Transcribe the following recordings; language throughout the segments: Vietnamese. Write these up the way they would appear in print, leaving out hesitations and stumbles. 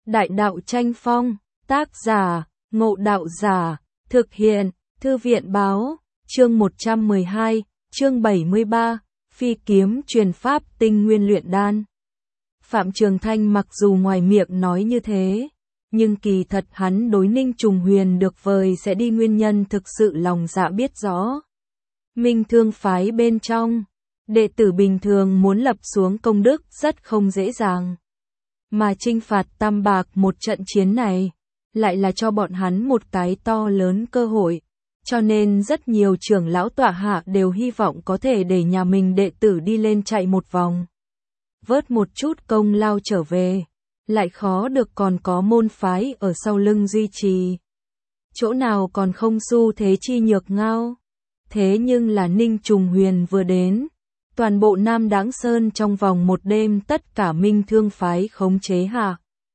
Đại đạo tranh phong, tác giả, Ngộ Đạo Giả, thực hiện, Thư viện báo, chương 112, chương 73, phi kiếm truyền pháp tinh nguyên luyện đan. Phạm Trường Thanh mặc dù ngoài miệng nói như thế, nhưng kỳ thật hắn đối Ninh Trùng Huyền được vời sẽ đi nguyên nhân thực sự lòng dạ biết rõ. Minh Thương phái bên trong, đệ tử bình thường muốn lập xuống công đức rất không dễ dàng. Mà chinh phạt Tam Bạc một trận chiến này, lại là cho bọn hắn một cái to lớn cơ hội. Cho nên rất nhiều trưởng lão tọa hạ đều hy vọng có thể để nhà mình đệ tử đi lên chạy một vòng. Vớt một chút công lao trở về, lại khó được còn có môn phái ở sau lưng duy trì. Chỗ nào còn không xu thế chi nhược ngao. Thế nhưng là Ninh Trùng Huyền vừa đến, toàn bộ Nam Đãng Sơn trong vòng một đêm tất cả Minh Thương phái khống chế hạ.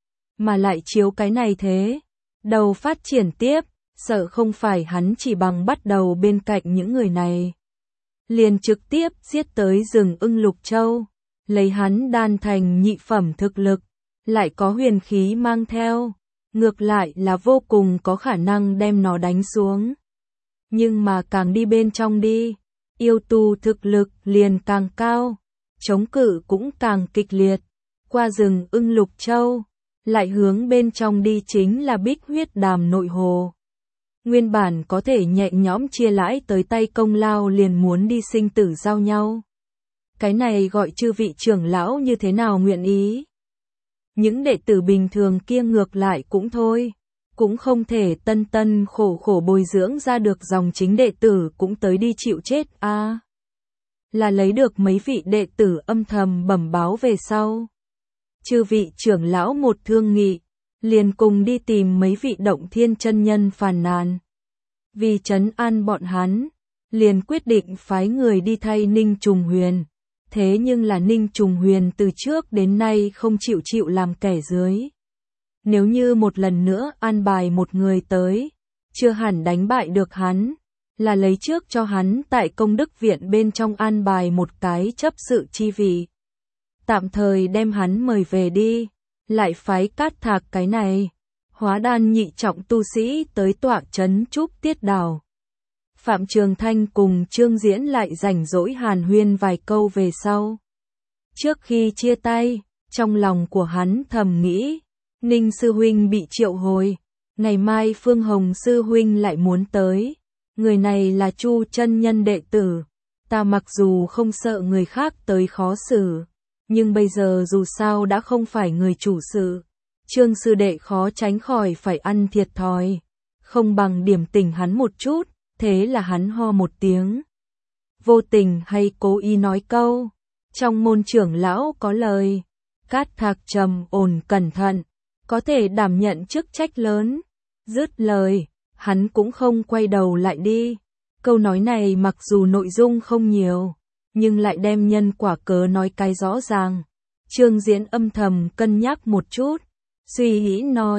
Mà lại chiếu cái này thế, đầu phát triển tiếp, sợ không phải hắn chỉ bằng bắt đầu bên cạnh những người này. Liền trực tiếp giết tới rừng ưng Lục Châu, lấy hắn đan thành nhị phẩm thực lực, lại có huyền khí mang theo, ngược lại là vô cùng có khả năng đem nó đánh xuống. Nhưng mà càng đi bên trong đi, yêu tu thực lực liền càng cao, chống cự cũng càng kịch liệt. Qua rừng ưng Lục Châu, lại hướng bên trong đi chính là Bích Huyết Đàm nội hồ. Nguyên bản có thể nhẹ nhõm chia lãi tới tay công lao liền muốn đi sinh tử giao nhau. Cái này gọi chư vị trưởng lão như thế nào nguyện ý. Những đệ tử bình thường kia ngược lại cũng thôi, cũng không thể tân tân khổ khổ bồi dưỡng ra được dòng chính đệ tử cũng tới đi chịu chết a. Là lấy được mấy vị đệ tử âm thầm bẩm báo về sau. Chư vị trưởng lão một thương nghị, liền cùng đi tìm mấy vị Động Thiên chân nhân phàn nàn. Vì trấn an bọn hắn, liền quyết định phái người đi thay Ninh Trùng Huyền. Thế nhưng là Ninh Trùng Huyền từ trước đến nay không chịu làm kẻ dưới. Nếu như một lần nữa an bài một người tới, chưa hẳn đánh bại được hắn, là lấy trước cho hắn tại công đức viện bên trong an bài một cái chấp sự chi vị. Tạm thời đem hắn mời về đi, lại phái Cát Thạc cái này, hóa đan nhị trọng tu sĩ tới tọa trấn Trúc Tiết Đảo. Phạm Trường Thanh cùng Trương Diễn lại rảnh rỗi hàn huyên vài câu về sau. Trước khi chia tay, trong lòng của hắn thầm nghĩ, Ninh Sư Huynh bị triệu hồi, ngày mai Phương Hồng Sư Huynh lại muốn tới. Người này là Chu chân nhân đệ tử, ta mặc dù không sợ người khác tới khó xử, nhưng bây giờ dù sao đã không phải người chủ sự. Trương sư đệ khó tránh khỏi phải ăn thiệt thòi, không bằng điểm tỉnh hắn một chút. Thế là hắn ho một tiếng, vô tình hay cố ý nói câu, trong môn trưởng lão có lời, Cát Thạc trầm ổn cẩn thận, có thể đảm nhận chức trách lớn. Dứt lời, hắn cũng không quay đầu lại đi. Câu nói này mặc dù nội dung không nhiều, nhưng lại đem nhân quả cớ nói cái rõ ràng. Trương Diễn âm thầm cân nhắc một chút, suy nghĩ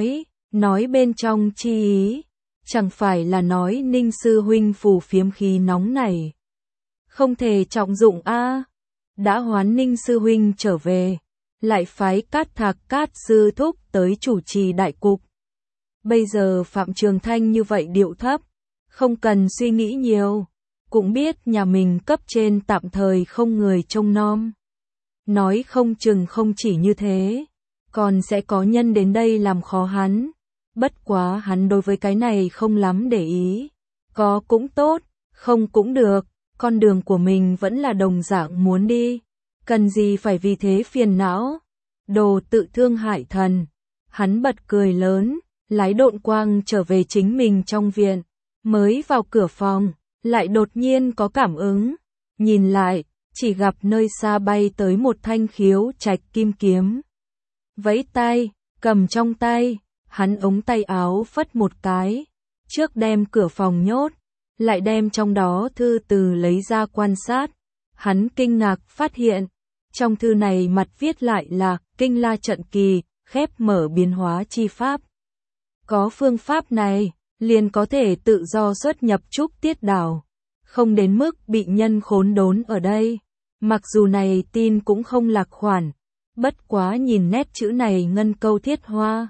nói bên trong chi ý. Chẳng phải là nói Ninh Sư Huynh phù phiếm khí nóng này không thể trọng dụng a. Đã hoán Ninh Sư Huynh trở về, lại phái Cát Thạc Cát Sư Thúc tới chủ trì đại cục. Bây giờ Phạm Trường Thanh như vậy điệu thấp, không cần suy nghĩ nhiều, cũng biết nhà mình cấp trên tạm thời không người trông nom. Nói không chừng không chỉ như thế, còn sẽ có nhân đến đây làm khó hắn. Bất quá hắn đối với cái này không lắm để ý. Có cũng tốt, không cũng được, con đường của mình vẫn là đồng dạng muốn đi. Cần gì phải vì thế phiền não. Đồ tự thương hại thần. Hắn bật cười lớn, lái độn quang trở về chính mình trong viện. Mới vào cửa phòng, lại đột nhiên có cảm ứng. Nhìn lại, chỉ gặp nơi xa bay tới một thanh khiếu trạch kim kiếm. Vẫy tay, cầm trong tay. Hắn ống tay áo phất một cái, trước đem cửa phòng nhốt, lại đem trong đó thư từ lấy ra quan sát. Hắn kinh ngạc phát hiện, trong thư này mặt viết lại là Kinh La Trận Kỳ, khép mở biến hóa chi pháp. Có phương pháp này, liền có thể tự do xuất nhập Trúc Tiết Đảo, không đến mức bị nhân khốn đốn ở đây. Mặc dù này tin cũng không lạc khoản, bất quá nhìn nét chữ này ngân câu thiết hoa.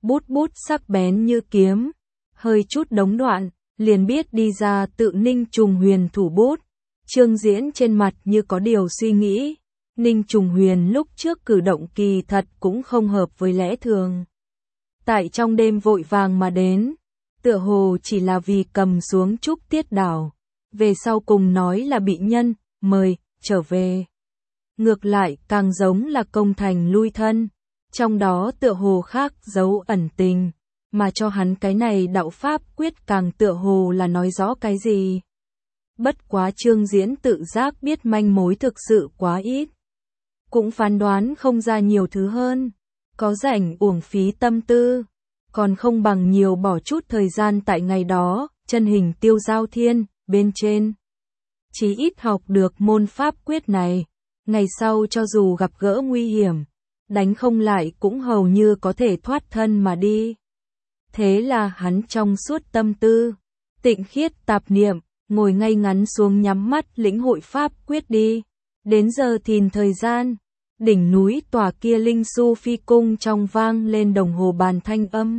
bút bút sắc bén như kiếm, hơi chút đống đoạn, liền biết đi ra tự Ninh Trùng Huyền thủ bút. Trương Diễn trên mặt như có điều suy nghĩ, Ninh Trùng Huyền lúc trước cử động kỳ thật cũng không hợp với lẽ thường. Tại trong đêm vội vàng mà đến, tựa hồ chỉ là vì cầm xuống Trúc Tiết Đảo, về sau cùng nói là bị nhân, mời, trở về. Ngược lại càng giống là công thành lui thân, trong đó tựa hồ khác dấu ẩn tình, mà cho hắn cái này đạo pháp quyết càng tựa hồ là nói rõ cái gì. Bất quá Trương Diễn tự giác biết manh mối thực sự quá ít, cũng phán đoán không ra nhiều thứ hơn, có rảnh uổng phí tâm tư, còn không bằng nhiều bỏ chút thời gian tại ngày đó, chân hình Tiêu Giao Thiên, bên trên. Chí ít học được môn pháp quyết này, ngày sau cho dù gặp gỡ nguy hiểm, đánh không lại cũng hầu như có thể thoát thân mà đi. Thế là hắn trong suốt tâm tư, tịnh khiết tạp niệm, ngồi ngay ngắn xuống nhắm mắt lĩnh hội pháp quyết đi. Đến giờ thìn thời gian, đỉnh núi tòa kia Linh Su Phi Cung trong vang lên đồng hồ bàn thanh âm.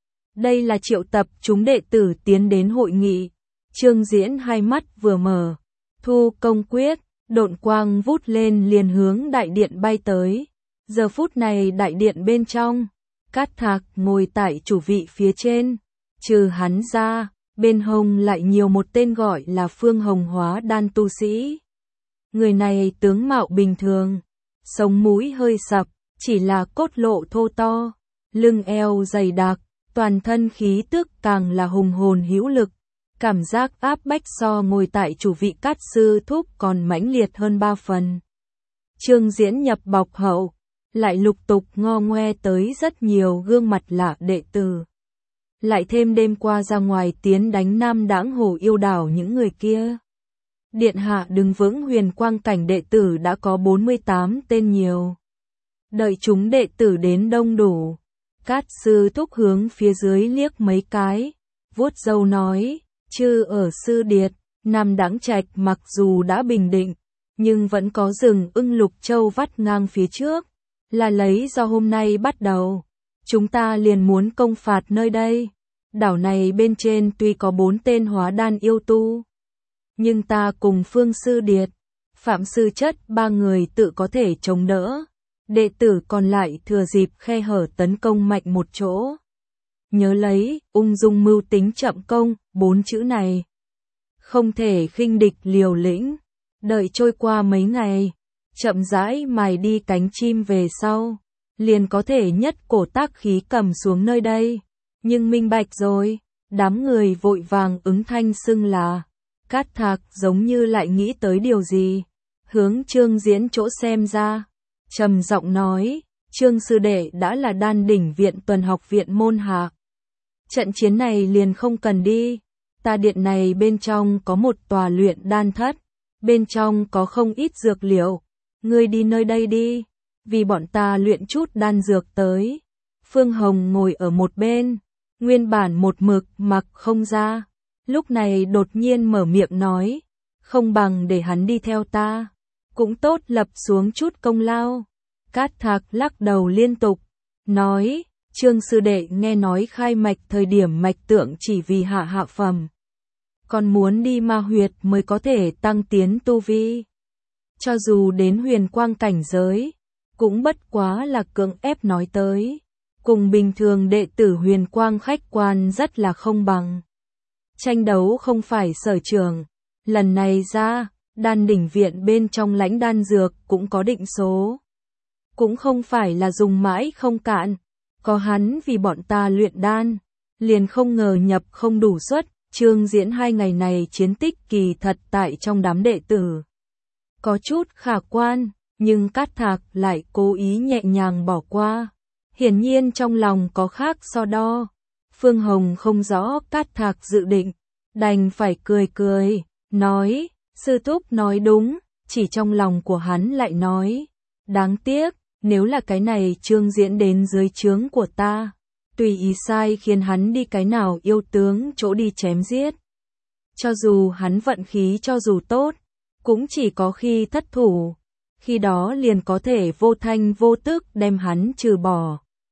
Đây là triệu tập chúng đệ tử tiến đến hội nghị. Trương Diễn hai mắt vừa mở, thu công quyết, độn quang vút lên liền hướng đại điện bay tới. Giờ phút này đại điện bên trong, Cát Thạc ngồi tại chủ vị phía trên, trừ hắn ra, bên hông lại nhiều một tên gọi là Phương Hồng Hóa đan tu sĩ. Người này tướng mạo bình thường, sống mũi hơi sập, chỉ là cốt lộ thô to, lưng eo dày đặc, toàn thân khí tức càng là hùng hồn hữu lực, cảm giác áp bách so ngồi tại chủ vị Cát sư thúc còn mãnh liệt hơn 3 phần. Trương Diễn nhập bọc hậu, lại lục tục ngo ngoe tới rất nhiều gương mặt lạ đệ tử. Lại thêm đêm qua ra ngoài tiến đánh Nam Đãng Hồ Yêu Đảo những người kia. Điện hạ đứng vững huyền quang cảnh đệ tử đã có 48 tên nhiều. Đợi chúng đệ tử đến đông đủ, Cát sư thúc hướng phía dưới liếc mấy cái, vuốt râu nói, chư ở Sư Điệt, Nam Đãng Trạch mặc dù đã bình định, nhưng vẫn có rừng ưng Lục Châu vắt ngang phía trước, là lấy do hôm nay bắt đầu, chúng ta liền muốn công phạt nơi đây. Đảo này bên trên tuy có 4 tên hóa đan yêu tu, nhưng ta cùng Phương Sư Điệt, Phạm Sư Chất 3 người tự có thể chống đỡ, đệ tử còn lại thừa dịp khe hở tấn công mạnh một chỗ. Nhớ lấy, ung dung mưu tính chậm công, 4 chữ này. Không thể khinh địch liều lĩnh, đợi trôi qua mấy ngày, chậm rãi mài đi cánh chim về sau, liền có thể nhất cổ tác khí cầm xuống nơi đây. Nhưng minh bạch rồi, đám người vội vàng ứng thanh xưng là. Cát Thạc giống như lại nghĩ tới điều gì, hướng Trương Diễn chỗ xem ra, trầm giọng nói, Trương sư đệ đã là đan đỉnh viện tuần học viện môn hạ. Trận chiến này liền không cần đi, ta điện này bên trong có một tòa luyện đan thất, bên trong có không ít dược liệu, ngươi đi nơi đây đi, vì bọn ta luyện chút đan dược tới. Phương Hồng ngồi ở một bên, nguyên bản một mực mặc không ra, lúc này đột nhiên mở miệng nói, không bằng để hắn đi theo ta, cũng tốt lập xuống chút công lao. Cát Thạc lắc đầu liên tục, nói, Trương sư đệ nghe nói khai mạch thời điểm mạch tượng chỉ vì hạ phẩm, còn muốn đi ma huyệt mới có thể tăng tiến tu vi. Cho dù đến huyền quang cảnh giới, cũng bất quá là cưỡng ép nói tới, cùng bình thường đệ tử huyền quang khách quan rất là không bằng. Tranh đấu không phải sở trường, lần này ra, đan đỉnh viện bên trong lãnh đan dược cũng có định số. Cũng không phải là dùng mãi không cạn, có hắn vì bọn ta luyện đan, liền không ngờ nhập không đủ suất. Trương Diễn 2 ngày này chiến tích kỳ thật tại trong đám đệ tử có chút khả quan, nhưng Cát Thạc lại cố ý nhẹ nhàng bỏ qua. Hiển nhiên trong lòng có khác so đo. Phương Hồng không rõ Cát Thạc dự định, đành phải cười cười, nói, sư thúc nói đúng, chỉ trong lòng của hắn lại nói, đáng tiếc, nếu là cái này Trương Diễn đến dưới trướng của ta, tùy ý sai khiến hắn đi cái nào yêu tướng chỗ đi chém giết. Cho dù hắn vận khí cho dù tốt, cũng chỉ có khi thất thủ, khi đó liền có thể vô thanh vô tức đem hắn trừ bỏ.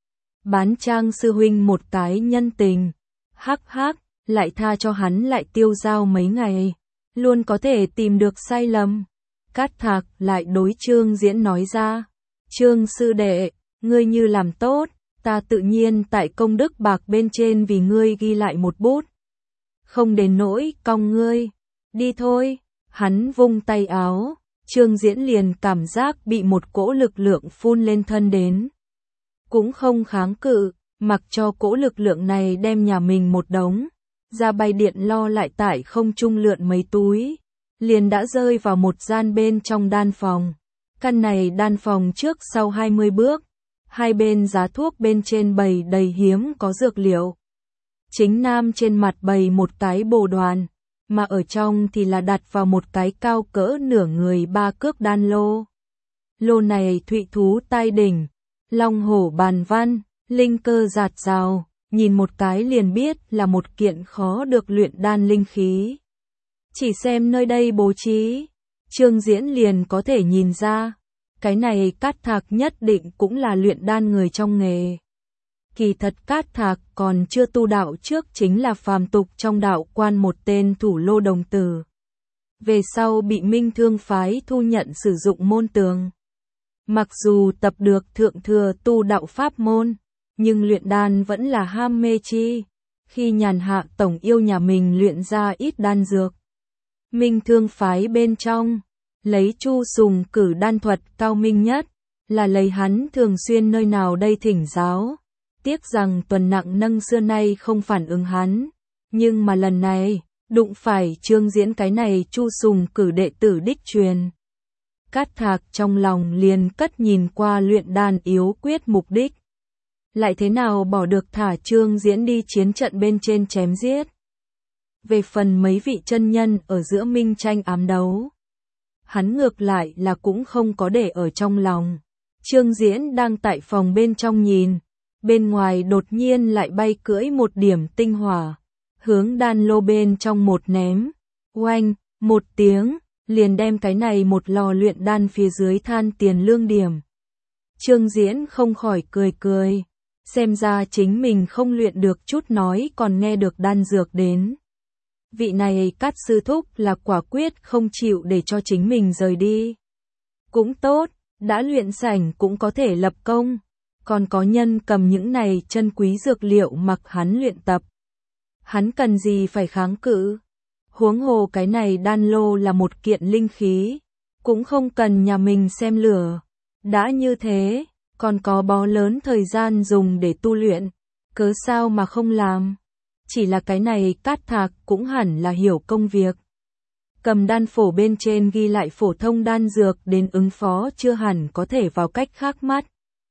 bán Trang sư huynh một cái nhân tình. Hắc hắc, lại tha cho hắn lại tiêu dao mấy ngày, luôn có thể tìm được sai lầm. Cát Thạc lại đối Trương Diễn nói ra, Trương sư đệ, ngươi như làm tốt, ta tự nhiên tại công đức bạc bên trên vì ngươi ghi lại một bút. Không đến nỗi cong ngươi, đi thôi. Hắn vung tay áo, Trương Diễn liền cảm giác bị một cỗ lực lượng phun lên thân đến. Cũng không kháng cự, mặc cho cỗ lực lượng này đem nhà mình một đống, ra bay điện lo lại tải không trung lượn mấy túi, liền đã rơi vào một gian bên trong đan phòng. Căn này đan phòng trước sau 20 bước, hai bên giá thuốc bên trên bày đầy hiếm có dược liệu. Chính nam trên mặt bày một cái bồ đoàn, mà ở trong thì là đặt vào một cái cao cỡ nửa người 3 cước đan lô. Lô này thụy thú tai đỉnh, long hổ bàn văn, linh cơ rạt rào, nhìn một cái liền biết là một kiện khó được luyện đan linh khí. Chỉ xem nơi đây bố trí, Trương Diễn liền có thể nhìn ra, cái này Cát Thạc nhất định cũng là luyện đan người trong nghề. Kỳ thật Cát Thạc còn chưa tu đạo trước chính là phàm tục trong đạo quan một tên thủ lô đồng tử. Về sau bị Minh Thương phái thu nhận sử dụng môn tường. Mặc dù tập được thượng thừa tu đạo pháp môn, nhưng luyện đan vẫn là ham mê chi. Khi nhàn hạ tổng yêu nhà mình luyện ra ít đan dược. Minh Thương phái bên trong, lấy Chu Sùng cử đan thuật cao minh nhất, là lấy hắn thường xuyên nơi nào đây thỉnh giáo. Tiếc rằng tuần nặng nâng xưa nay không phản ứng hắn, nhưng mà lần này, đụng phải Trương Diễn cái này Chu Sùng cử đệ tử đích truyền. Cát Thạc trong lòng liền cất nhìn qua luyện đan yếu quyết mục đích. Lại thế nào bỏ được thả Trương Diễn đi chiến trận bên trên chém giết. Về phần mấy vị chân nhân ở giữa minh tranh ám đấu, hắn ngược lại là cũng không có để ở trong lòng. Trương Diễn đang tại phòng bên trong nhìn, bên ngoài đột nhiên lại bay cưỡi một điểm tinh hỏa, hướng đan lô bên trong một ném, oanh, một tiếng, liền đem cái này một lò luyện đan phía dưới than tiền lương điểm. Trương Diễn không khỏi cười cười, xem ra chính mình không luyện được chút nói còn nghe được đan dược đến. Vị này Cát sư thúc là quả quyết không chịu để cho chính mình rời đi. Cũng tốt, đã luyện sảnh cũng có thể lập công, còn có nhân cầm những này chân quý dược liệu mặc hắn luyện tập. Hắn cần gì phải kháng cự? Huống hồ cái này đan lô là một kiện linh khí, cũng không cần nhà mình xem lửa. Đã như thế, còn có bó lớn thời gian dùng để tu luyện, cớ sao mà không làm? Chỉ là cái này Cát Thạc cũng hẳn là hiểu công việc. Cầm đan phổ bên trên ghi lại phổ thông đan dược đến ứng phó chưa hẳn có thể vào cách khác mắt.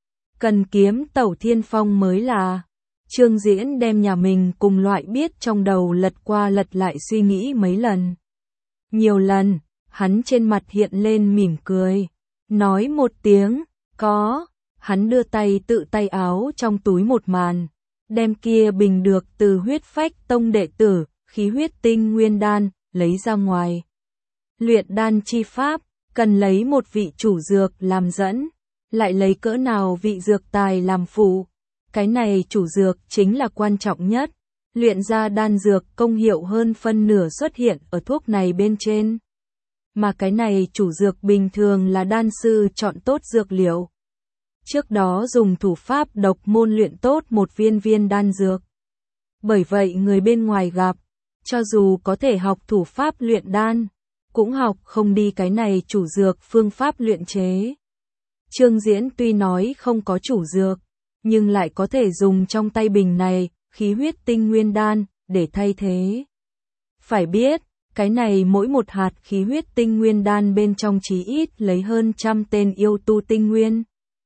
Cần kiếm tẩu thiên phong mới là. Trương Diễn đem nhà mình cùng loại biết trong đầu lật qua lật lại suy nghĩ mấy lần. Nhiều lần, hắn trên mặt hiện lên mỉm cười. Nói một tiếng, có. Hắn đưa tay tự tay áo trong túi một màn. Đem kia bình được từ huyết phách tông đệ tử, khí huyết tinh nguyên đan, lấy ra ngoài. Luyện đan chi pháp, cần lấy một vị chủ dược làm dẫn, lại lấy cỡ nào vị dược tài làm phụ. Cái này chủ dược chính là quan trọng nhất, luyện ra đan dược công hiệu hơn phân nửa xuất hiện ở thuốc này bên trên. Mà cái này chủ dược bình thường là đan sư chọn tốt dược liệu. Trước đó dùng thủ pháp độc môn luyện tốt một viên viên đan dược. Bởi vậy người bên ngoài gặp, cho dù có thể học thủ pháp luyện đan, cũng học không đi cái này chủ dược phương pháp luyện chế. Trương Diễn tuy nói không có chủ dược, nhưng lại có thể dùng trong tay bình này, khí huyết tinh nguyên đan, để thay thế. Phải biết, cái này mỗi một hạt khí huyết tinh nguyên đan bên trong chí ít lấy hơn 100 tên yêu tu tinh nguyên.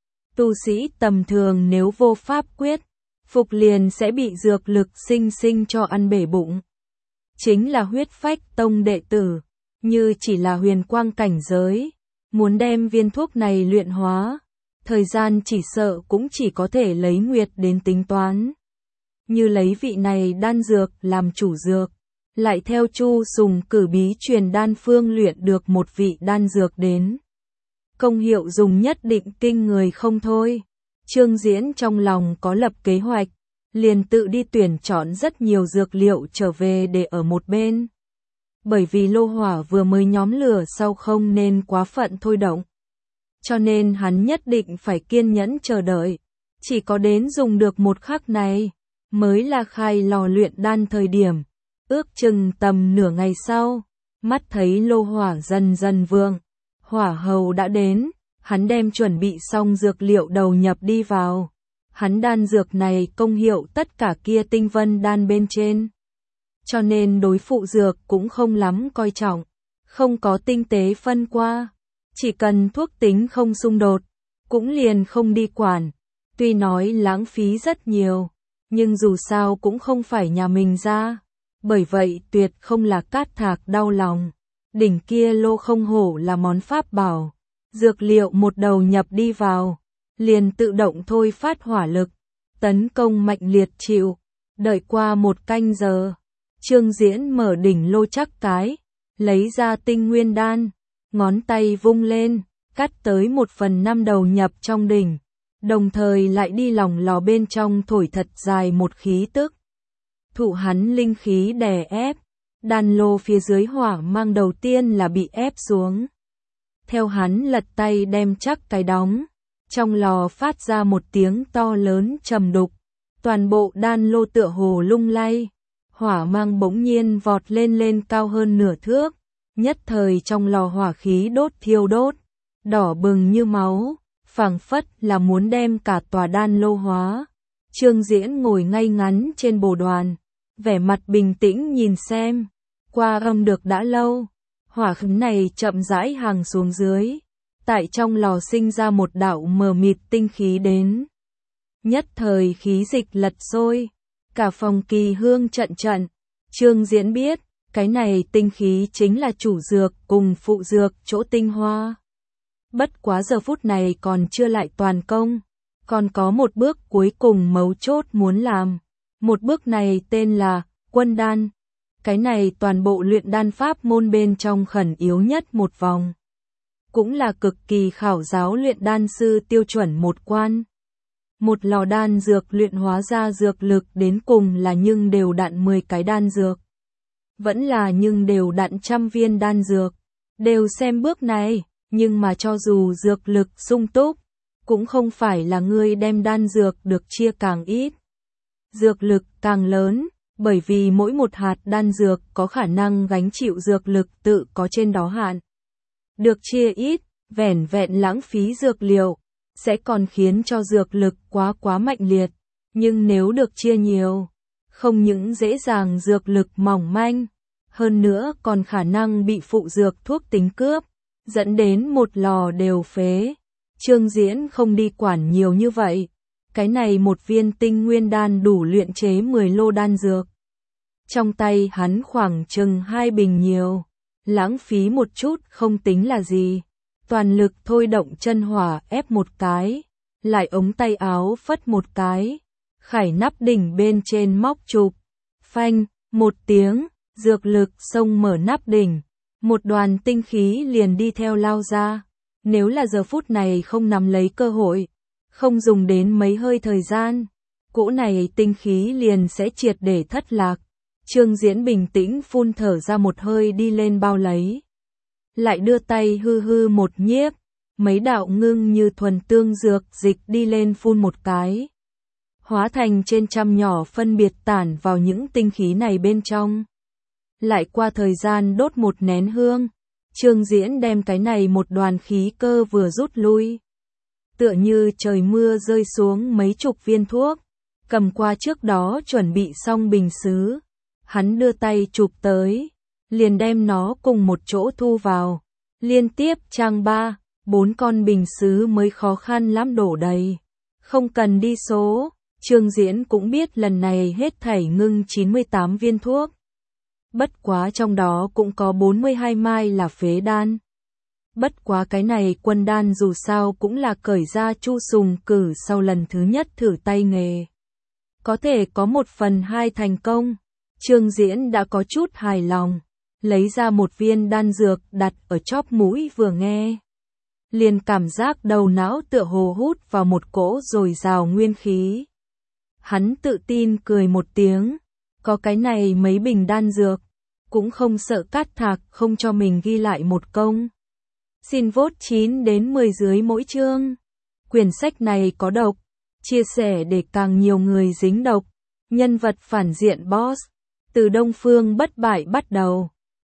Tu sĩ tầm thường nếu vô pháp quyết, phục liền sẽ bị dược lực sinh sinh cho ăn bể bụng. Chính là huyết phách tông đệ tử, như chỉ là huyền quang cảnh giới, muốn đem viên thuốc này luyện hóa, thời gian chỉ sợ cũng chỉ có thể lấy nguyệt đến tính toán. Như lấy vị này đan dược làm chủ dược, lại theo Chu Sùng cử bí truyền đan phương luyện được một vị đan dược đến. Công hiệu dùng nhất định kinh người không thôi. Trương Diễn trong lòng có lập kế hoạch, liền tự đi tuyển chọn rất nhiều dược liệu trở về để ở một bên. Bởi vì lô hỏa vừa mới nhóm lửa sau không nên quá phận thôi động. Cho nên hắn nhất định phải kiên nhẫn chờ đợi. Chỉ có đến dùng được một khắc này, mới là khai lò luyện đan thời điểm. Ước chừng tầm nửa ngày sau, mắt thấy lô hỏa dần dần vượng. Hỏa hầu đã đến, hắn đem chuẩn bị xong dược liệu đầu nhập đi vào. Hắn đan dược này công hiệu tất cả kia tinh vân đan bên trên. Cho nên đối phụ dược cũng không lắm coi trọng, không có tinh tế phân qua. Chỉ cần thuốc tính không xung đột, cũng liền không đi quản. Tuy nói lãng phí rất nhiều, nhưng dù sao cũng không phải nhà mình ra. Bởi vậy tuyệt không là cát thạc đau lòng. Đỉnh kia lô không hổ là món pháp bảo. Dược liệu một đầu nhập đi vào, liền tự động thôi phát hỏa lực, tấn công mạnh liệt chịu. Đợi qua một canh giờ, Trương Diễn mở đỉnh lô chắc cái, lấy ra tinh nguyên đan, ngón tay vung lên, cắt tới 1/5 đầu nhập trong đỉnh, đồng thời lại đi lòng lò bên trong thổi thật dài một khí tức. Thụ hắn linh khí đè ép, đan lô phía dưới hỏa mang đầu tiên là bị ép xuống. Theo hắn lật tay đem chắc cái đóng, trong lò phát ra một tiếng to lớn trầm đục, toàn bộ đan lô tựa hồ lung lay, hỏa mang bỗng nhiên vọt lên cao hơn nửa thước, nhất thời trong lò hỏa khí đốt thiêu đốt, đỏ bừng như máu, phảng phất là muốn đem cả tòa đan lô hóa. Trương Diễn ngồi ngay ngắn trên bồ đoàn, vẻ mặt bình tĩnh nhìn xem, qua âm được đã lâu. Hỏa khí này chậm rãi hàng xuống dưới, tại trong lò sinh ra một đạo mờ mịt tinh khí đến. Nhất thời khí dịch lật sôi, cả phòng kỳ hương trận trận. Trương Diễn biết, cái này tinh khí chính là chủ dược cùng phụ dược chỗ tinh hoa. Bất quá giờ phút này còn chưa lại toàn công, còn có một bước cuối cùng mấu chốt muốn làm. Một bước này tên là quân đan. Cái này toàn bộ luyện đan pháp môn bên trong khẩn yếu nhất một vòng. Cũng là cực kỳ khảo giáo luyện đan sư tiêu chuẩn một quan. Một lò đan dược luyện hóa ra dược lực đến cùng là nhưng đều đặn 10 cái đan dược. Vẫn là nhưng đều đặn 100 viên đan dược. Đều xem bước này, nhưng mà cho dù dược lực sung túc, cũng không phải là ngươi đem đan dược được chia càng ít. Dược lực càng lớn. Bởi vì mỗi một hạt đan dược có khả năng gánh chịu dược lực tự có trên đó hạn. Được chia ít, vẻn vẹn lãng phí dược liệu, sẽ còn khiến cho dược lực quá mạnh liệt. Nhưng nếu được chia nhiều, không những dễ dàng dược lực mỏng manh, hơn nữa còn khả năng bị phụ dược thuốc tính cướp, dẫn đến một lò đều phế. Trương Diễn không đi quản nhiều như vậy. Cái này một viên tinh nguyên đan đủ luyện chế 10 lô đan dược. Trong tay hắn khoảng chừng 2 bình nhiều, lãng phí một chút không tính là gì. Toàn lực thôi động chân hỏa ép một cái, lại ống tay áo phất một cái, khải nắp đỉnh bên trên móc chụp. Phanh, một tiếng, dược lực xông mở nắp đỉnh, một đoàn tinh khí liền đi theo lao ra. Nếu là giờ phút này không nắm lấy cơ hội, không dùng đến mấy hơi thời gian, cỗ này tinh khí liền sẽ triệt để thất lạc. Trương Diễn bình tĩnh phun thở ra một hơi đi lên bao lấy. Lại đưa tay hư một nhiếp, mấy đạo ngưng như thuần tương dược dịch đi lên phun một cái. Hóa thành trên trăm nhỏ phân biệt tản vào những tinh khí này bên trong. Lại qua thời gian đốt một nén hương, Trương Diễn đem cái này một đoàn khí cơ vừa rút lui. Tựa như trời mưa rơi xuống mấy chục viên thuốc, cầm qua trước đó chuẩn bị xong bình sứ. Hắn đưa tay chụp tới, liền đem nó cùng một chỗ thu vào. Liên tiếp trang 3-4 con bình sứ mới khó khăn lắm đổ đầy. Không cần đi số, Trương Diễn cũng biết lần này hết thảy ngưng 98 viên thuốc. Bất quá trong đó cũng có 42 mai là phế đan. Bất quá cái này quân đan dù sao cũng là cởi ra Chu Sùng Cử sau lần thứ nhất thử tay nghề. Có thể có 1/2 thành công. Trương Diễn đã có chút hài lòng, lấy ra một viên đan dược đặt ở chóp mũi vừa nghe. liền cảm giác đầu não tựa hồ hút vào một cỗ dồi dào nguyên khí. Hắn tự tin cười một tiếng, có cái này mấy bình đan dược, cũng không sợ Cát Thạc không cho mình ghi lại một công. Xin vote 9 đến 10 dưới mỗi chương. Quyển sách này có độc, chia sẻ để càng nhiều người dính độc. Nhân vật phản diện boss, từ Đông Phương Bất Bại bắt đầu.